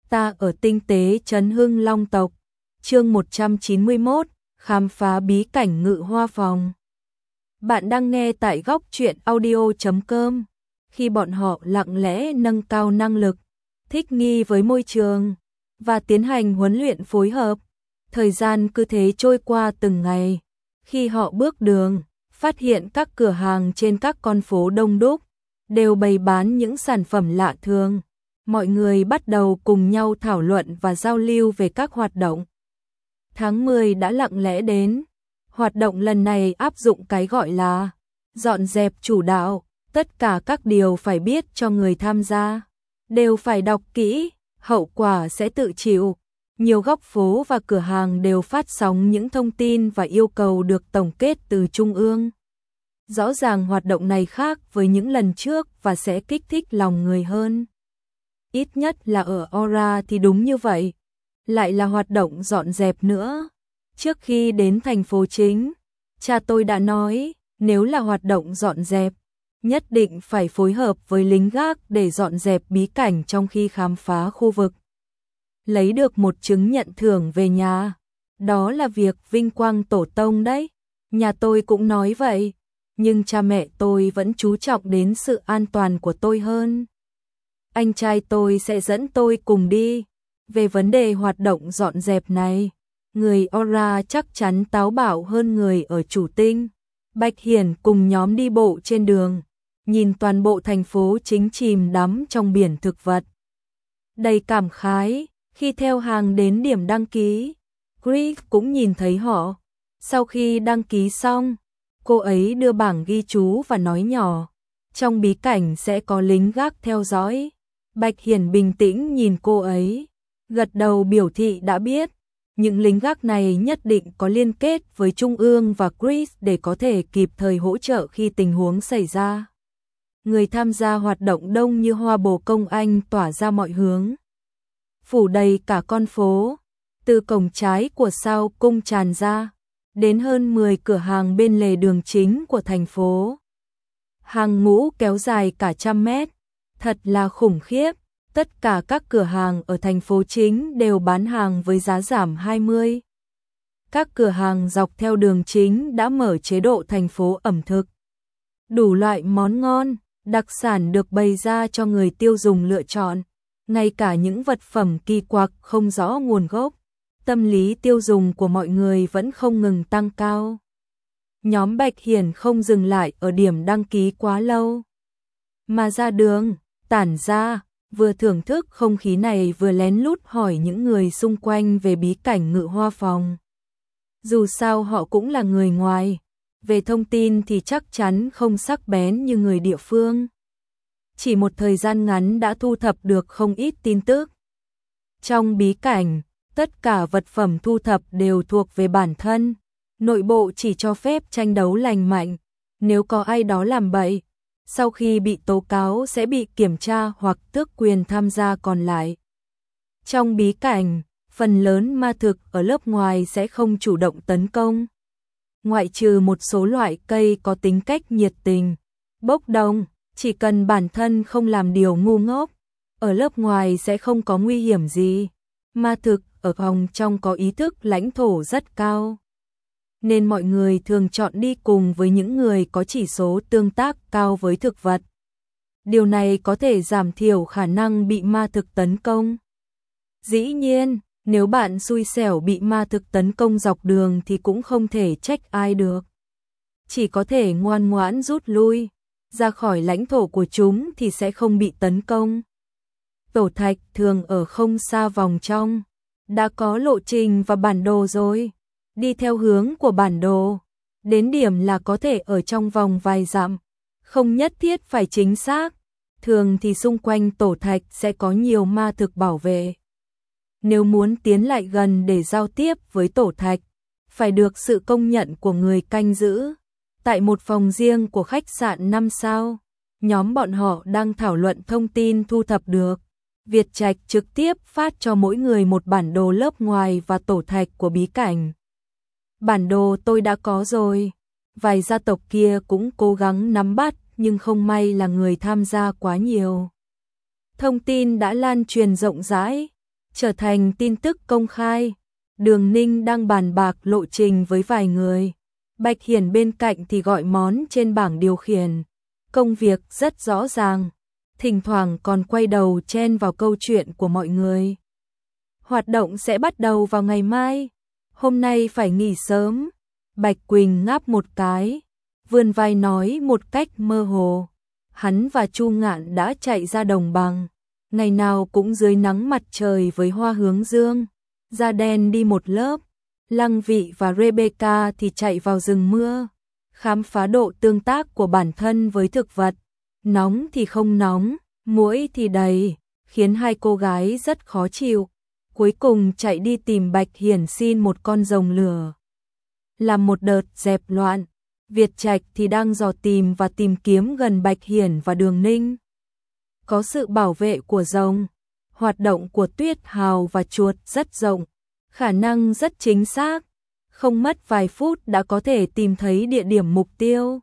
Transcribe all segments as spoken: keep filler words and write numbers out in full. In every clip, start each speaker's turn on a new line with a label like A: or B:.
A: Ta ở tinh tế trấn Hưng Long tộc. Chương một trăm chín mươi mốt, khám phá bí cảnh Ngự Hoa Phòng. Bạn đang nghe tại góc truyện audio chấm com. Khi bọn họ lặng lẽ nâng cao năng lực, thích nghi với môi trường và tiến hành huấn luyện phối hợp, thời gian cứ thế trôi qua từng ngày. Khi họ bước đường, phát hiện các cửa hàng trên các con phố đông đúc đều bày bán những sản phẩm lạ thường. Mọi người bắt đầu cùng nhau thảo luận và giao lưu về các hoạt động. Tháng mười đã lặng lẽ đến. Hoạt động lần này áp dụng cái gọi là dọn dẹp chủ đạo. Tất cả các điều phải biết cho người tham gia đều phải đọc kỹ, hậu quả sẽ tự chịu. Nhiều góc phố và cửa hàng đều phát sóng những thông tin và yêu cầu được tổng kết từ trung ương. Rõ ràng hoạt động này khác với những lần trước và sẽ kích thích lòng người hơn. Ít nhất là ở Aura thì đúng như vậy. Lại là hoạt động dọn dẹp nữa. Trước khi đến thành phố chính, cha tôi đã nói, nếu là hoạt động dọn dẹp, nhất định phải phối hợp với lính gác để dọn dẹp bí cảnh trong khi khám phá khu vực. Lấy được một chứng nhận thưởng về nhà, đó là việc vinh quang tổ tông đấy. Nhà tôi cũng nói vậy, nhưng cha mẹ tôi vẫn chú trọng đến sự an toàn của tôi hơn. Anh trai tôi sẽ dẫn tôi cùng đi. Về vấn đề hoạt động dọn dẹp này, người Aura chắc chắn táo bạo hơn người ở Chủ Tinh. Bạch Hiển cùng nhóm đi bộ trên đường, nhìn toàn bộ thành phố chính chìm đắm trong biển thực vật. Đầy cảm khái, khi theo hàng đến điểm đăng ký, Chris cũng nhìn thấy họ. Sau khi đăng ký xong, cô ấy đưa bảng ghi chú và nói nhỏ, trong bí cảnh sẽ có lính gác theo dõi. Bạch Hiển bình tĩnh nhìn cô ấy, gật đầu biểu thị đã biết. Những lính gác này nhất định có liên kết với Trung ương và Chris để có thể kịp thời hỗ trợ khi tình huống xảy ra. Người tham gia hoạt động đông như hoa bồ công anh tỏa ra mọi hướng. Phủ đầy cả con phố, từ cổng trái của Sao Cung tràn ra, đến hơn mười cửa hàng bên lề đường chính của thành phố. Hàng ngũ kéo dài cả trăm mét, thật là khủng khiếp. Tất cả các cửa hàng ở thành phố chính đều bán hàng với giá giảm hai mươi. Các cửa hàng dọc theo đường chính đã mở chế độ thành phố ẩm thực. Đủ loại món ngon, đặc sản được bày ra cho người tiêu dùng lựa chọn. Ngay cả những vật phẩm kỳ quặc không rõ nguồn gốc, tâm lý tiêu dùng của mọi người vẫn không ngừng tăng cao. Nhóm Bạch Hiển không dừng lại ở điểm đăng ký quá lâu, mà ra đường, tản ra, vừa thưởng thức không khí này vừa lén lút hỏi những người xung quanh về bí cảnh Ngự Hoa Phòng. Dù sao họ cũng là người ngoài, về thông tin thì chắc chắn không sắc bén như người địa phương. Chỉ một thời gian ngắn đã thu thập được không ít tin tức. Trong bí cảnh, tất cả vật phẩm thu thập đều thuộc về bản thân, nội bộ chỉ cho phép tranh đấu lành mạnh. Nếu có ai đó làm bậy, sau khi bị tố cáo sẽ bị kiểm tra hoặc tước quyền tham gia còn lại. Trong bí cảnh, phần lớn ma thực ở lớp ngoài sẽ không chủ động tấn công. Ngoại trừ một số loại cây có tính cách nhiệt tình, bốc đồng, chỉ cần bản thân không làm điều ngu ngốc, ở lớp ngoài sẽ không có nguy hiểm gì. Ma thực ở phòng trong có ý thức lãnh thổ rất cao, nên mọi người thường chọn đi cùng với những người có chỉ số tương tác cao với thực vật. Điều này có thể giảm thiểu khả năng bị ma thực tấn công. Dĩ nhiên, nếu bạn xui xẻo bị ma thực tấn công dọc đường thì cũng không thể trách ai được. Chỉ có thể ngoan ngoãn rút lui, ra khỏi lãnh thổ của chúng thì sẽ không bị tấn công. Tổ thạch thường ở không xa vòng trong, đã có lộ trình và bản đồ rồi. Đi theo hướng của bản đồ, đến điểm là có thể ở trong vòng vài dặm, không nhất thiết phải chính xác. Thường thì xung quanh tổ thạch sẽ có nhiều ma thực bảo vệ. Nếu muốn tiến lại gần để giao tiếp với tổ thạch, phải được sự công nhận của người canh giữ. Tại một phòng riêng của khách sạn năm sao, nhóm bọn họ đang thảo luận thông tin thu thập được. Việt Trạch trực tiếp phát cho mỗi người một bản đồ lớp ngoài và tổ thạch của bí cảnh. Bản đồ tôi đã có rồi. Vài gia tộc kia cũng cố gắng nắm bắt, nhưng không may là người tham gia quá nhiều. Thông tin đã lan truyền rộng rãi, trở thành tin tức công khai. Đường Ninh đang bàn bạc lộ trình với vài người. Bạch Hiển bên cạnh thì gọi món trên bảng điều khiển. Công việc rất rõ ràng, thỉnh thoảng còn quay đầu chen vào câu chuyện của mọi người. Hoạt động sẽ bắt đầu vào ngày mai, hôm nay phải nghỉ sớm. Bạch Quỳnh ngáp một cái, vươn vai nói một cách mơ hồ. Hắn và Chu Ngạn đã chạy ra đồng bằng, ngày nào cũng dưới nắng mặt trời với hoa hướng dương, da đen đi một lớp. Lăng Vị và Rebecca thì chạy vào rừng mưa, khám phá độ tương tác của bản thân với thực vật. Nóng thì không nóng, muỗi thì đầy, khiến hai cô gái rất khó chịu. Cuối cùng chạy đi tìm Bạch Hiển xin một con rồng lửa. Làm một đợt dẹp loạn, Việt Trạch thì đang dò tìm và tìm kiếm gần Bạch Hiển và Đường Ninh. Có sự bảo vệ của rồng, hoạt động của Tuyết Hào và chuột rất rộng, khả năng rất chính xác, không mất vài phút đã có thể tìm thấy địa điểm mục tiêu.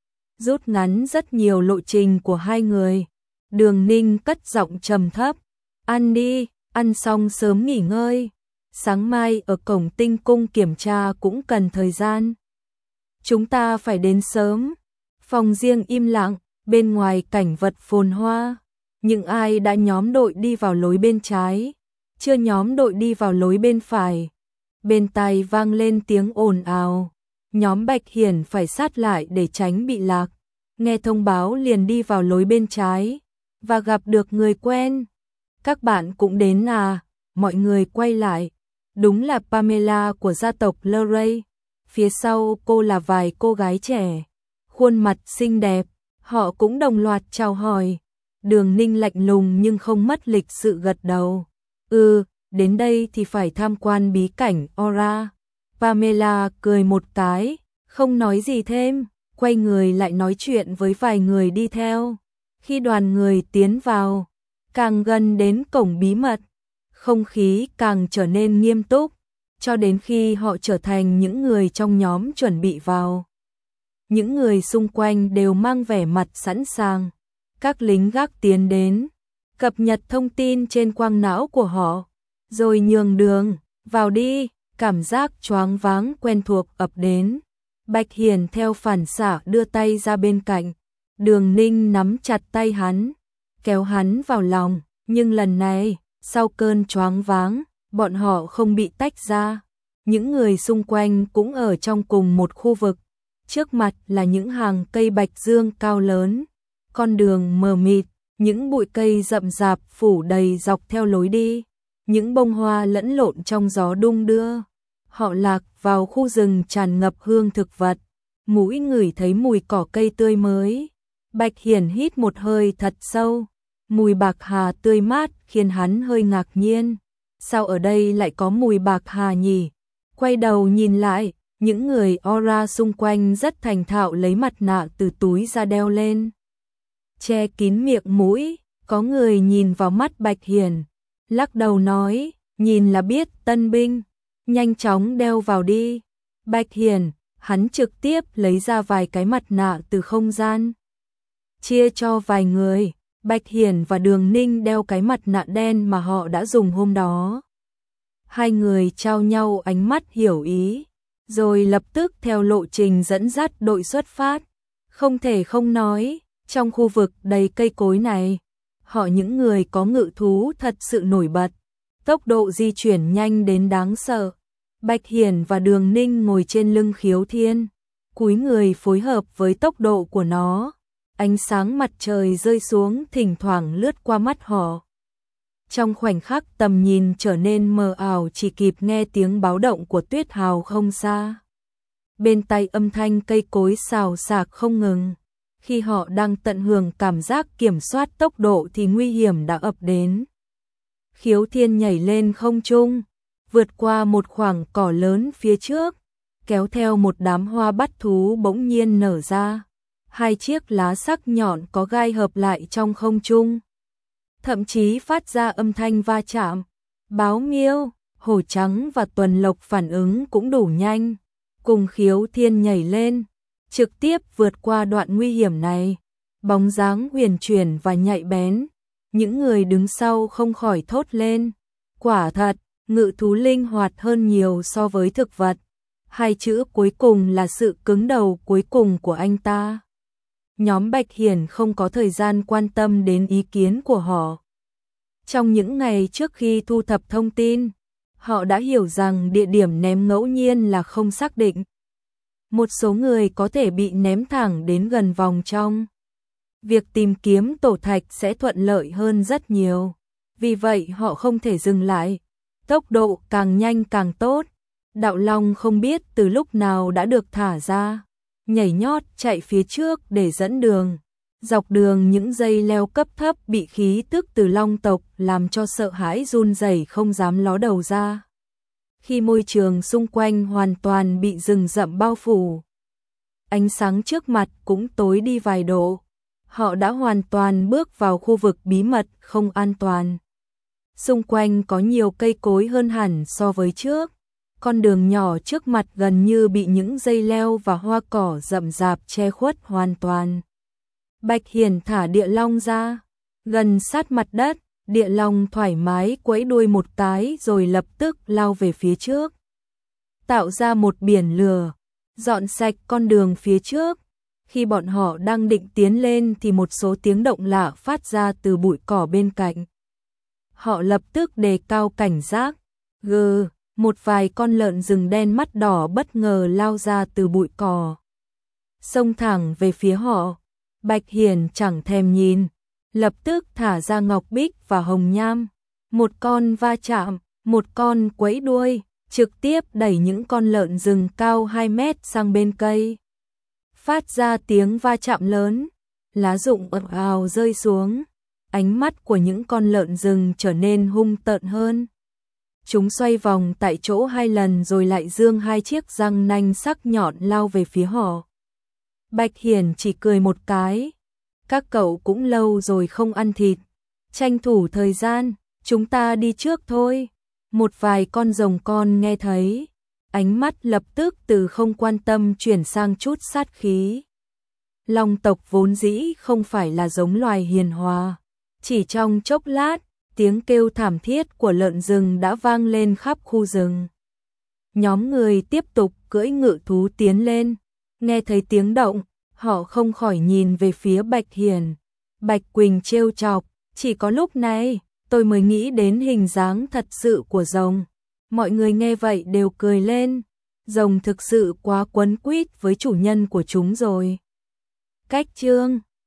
A: Rút ngắn rất nhiều lộ trình của hai người. Đường Ninh cất giọng trầm thấp, ăn đi, ăn xong sớm nghỉ ngơi. Sáng mai ở cổng Tinh Cung kiểm tra cũng cần thời gian. Chúng ta phải đến sớm. Phòng riêng im lặng, bên ngoài cảnh vật phồn hoa. Những ai đã nhóm đội đi vào lối bên trái, chưa nhóm đội đi vào lối bên phải. Bên tai vang lên tiếng ồn ào. Nhóm Bạch Hiển phải sát lại để tránh bị lạc. Nghe thông báo liền đi vào lối bên trái và gặp được người quen. Các bạn cũng đến à? Mọi người quay lại. Đúng là Pamela của gia tộc Luray. Phía sau cô là vài cô gái trẻ, khuôn mặt xinh đẹp. Họ cũng đồng loạt chào hỏi. Đường Ninh lạnh lùng nhưng không mất lịch sự gật đầu. Ừ, đến đây thì phải tham quan bí cảnh Aura. Pamela cười một cái, không nói gì thêm, quay người lại nói chuyện với vài người đi theo. Khi đoàn người tiến vào, càng gần đến cổng bí mật, không khí càng trở nên nghiêm túc, cho đến khi họ trở thành những người trong nhóm chuẩn bị vào. Những người xung quanh đều mang vẻ mặt sẵn sàng. Các lính gác tiến đến, cập nhật thông tin trên quang não của họ, rồi nhường đường, vào đi. Cảm giác choáng váng quen thuộc ập đến. Bạch Hiển theo phản xạ đưa tay ra bên cạnh. Đường Ninh nắm chặt tay hắn, kéo hắn vào lòng. Nhưng lần này, sau cơn choáng váng, bọn họ không bị tách ra. Những người xung quanh cũng ở trong cùng một khu vực. Trước mặt là những hàng cây bạch dương cao lớn. Con đường mờ mịt, những bụi cây rậm rạp phủ đầy dọc theo lối đi. Những bông hoa lẫn lộn trong gió đung đưa. Họ lạc vào khu rừng tràn ngập hương thực vật. Mũi ngửi thấy mùi cỏ cây tươi mới. Bạch Hiển hít một hơi thật sâu. Mùi bạc hà tươi mát khiến hắn hơi ngạc nhiên. Sao ở đây lại có mùi bạc hà nhỉ? Quay đầu nhìn lại, những người Aura xung quanh rất thành thạo lấy mặt nạ từ túi ra đeo lên, che kín miệng mũi. Có người nhìn vào mắt Bạch Hiển, lắc đầu nói, nhìn là biết tân binh, nhanh chóng đeo vào đi. Bạch Hiển, hắn trực tiếp lấy ra vài cái mặt nạ từ không gian, chia cho vài người. Bạch Hiển và Đường Ninh đeo cái mặt nạ đen mà họ đã dùng hôm đó. Hai người trao nhau ánh mắt hiểu ý, rồi lập tức theo lộ trình dẫn dắt đội xuất phát. Không thể không nói, trong khu vực đầy cây cối này, họ những người có ngự thú thật sự nổi bật, tốc độ di chuyển nhanh đến đáng sợ. Bạch Hiển và Đường Ninh ngồi trên lưng Khiếu Thiên, cúi người phối hợp với tốc độ của nó. Ánh sáng mặt trời rơi xuống thỉnh thoảng lướt qua mắt họ. Trong khoảnh khắc tầm nhìn trở nên mờ ảo, chỉ kịp nghe tiếng báo động của Tuyết Hào không xa. Bên tai âm thanh cây cối xào xạc không ngừng. Khi họ đang tận hưởng cảm giác kiểm soát tốc độ thì nguy hiểm đã ập đến. Khiếu Thiên nhảy lên không trung, vượt qua một khoảng cỏ lớn phía trước, kéo theo một đám hoa bắt thú bỗng nhiên nở ra. Hai chiếc lá sắc nhọn có gai hợp lại trong không trung, thậm chí phát ra âm thanh va chạm. Báo Miêu, Hổ Trắng và Tuần Lộc phản ứng cũng đủ nhanh, cùng Khiếu Thiên nhảy lên, trực tiếp vượt qua đoạn nguy hiểm này. Bóng dáng huyền chuyển và nhạy bén, những người đứng sau không khỏi thốt lên. Quả thật, ngự thú linh hoạt hơn nhiều so với thực vật. Hai chữ cuối cùng là sự cứng đầu cuối cùng của anh ta. Nhóm Bạch Hiển không có thời gian quan tâm đến ý kiến của họ. Trong những ngày trước khi thu thập thông tin, họ đã hiểu rằng địa điểm ném ngẫu nhiên là không xác định. Một số người có thể bị ném thẳng đến gần vòng trong. Việc tìm kiếm tổ thạch sẽ thuận lợi hơn rất nhiều. Vì vậy họ không thể dừng lại. Tốc độ càng nhanh càng tốt. Đạo Long không biết từ lúc nào đã được thả ra. Nhảy nhót chạy phía trước để dẫn đường. Dọc đường những dây leo cấp thấp bị khí tức từ long tộc làm cho sợ hãi run rẩy không dám ló đầu ra. Khi môi trường xung quanh hoàn toàn bị rừng rậm bao phủ, ánh sáng trước mặt cũng tối đi vài độ. Họ đã hoàn toàn bước vào khu vực bí mật không an toàn. Xung quanh có nhiều cây cối hơn hẳn so với trước. Con đường nhỏ trước mặt gần như bị những dây leo và hoa cỏ rậm rạp che khuất hoàn toàn. Bạch Hiển thả địa long ra, gần sát mặt đất, địa long thoải mái quẫy đuôi một cái rồi lập tức lao về phía trước. Tạo ra một biển lửa, dọn sạch con đường phía trước. Khi bọn họ đang định tiến lên thì một số tiếng động lạ phát ra từ bụi cỏ bên cạnh. Họ lập tức đề cao cảnh giác. Gừ, một vài con lợn rừng đen mắt đỏ bất ngờ lao ra từ bụi cỏ, xông thẳng về phía họ. Bạch Hiển chẳng thèm nhìn, lập tức thả ra ngọc bích và hồng nham. Một con va chạm, một con quẫy đuôi, trực tiếp đẩy những con lợn rừng cao hai mét sang bên cây. Phát ra tiếng va chạm lớn, lá rụng ầm ào rơi xuống. Ánh mắt của những con lợn rừng trở nên hung tợn hơn. Chúng xoay vòng tại chỗ hai lần rồi lại giương hai chiếc răng nanh sắc nhọn lao về phía họ. Bạch Hiển chỉ cười một cái. Các cậu cũng lâu rồi không ăn thịt. Tranh thủ thời gian, chúng ta đi trước thôi. Một vài con rồng con nghe thấy. Ánh mắt lập tức từ không quan tâm chuyển sang chút sát khí. Long tộc vốn dĩ không phải là giống loài hiền hòa. Chỉ trong chốc lát, tiếng kêu thảm thiết của lợn rừng đã vang lên khắp khu rừng. Nhóm người tiếp tục cưỡi ngự thú tiến lên. Nghe thấy tiếng động, họ không khỏi nhìn về phía Bạch Hiển. Bạch Quỳnh trêu chọc, chỉ có lúc này, tôi mới nghĩ đến hình dáng thật sự của rồng. Mọi người nghe vậy đều cười lên. Rồng thực sự quá quấn quýt với chủ nhân của chúng rồi. Cách chương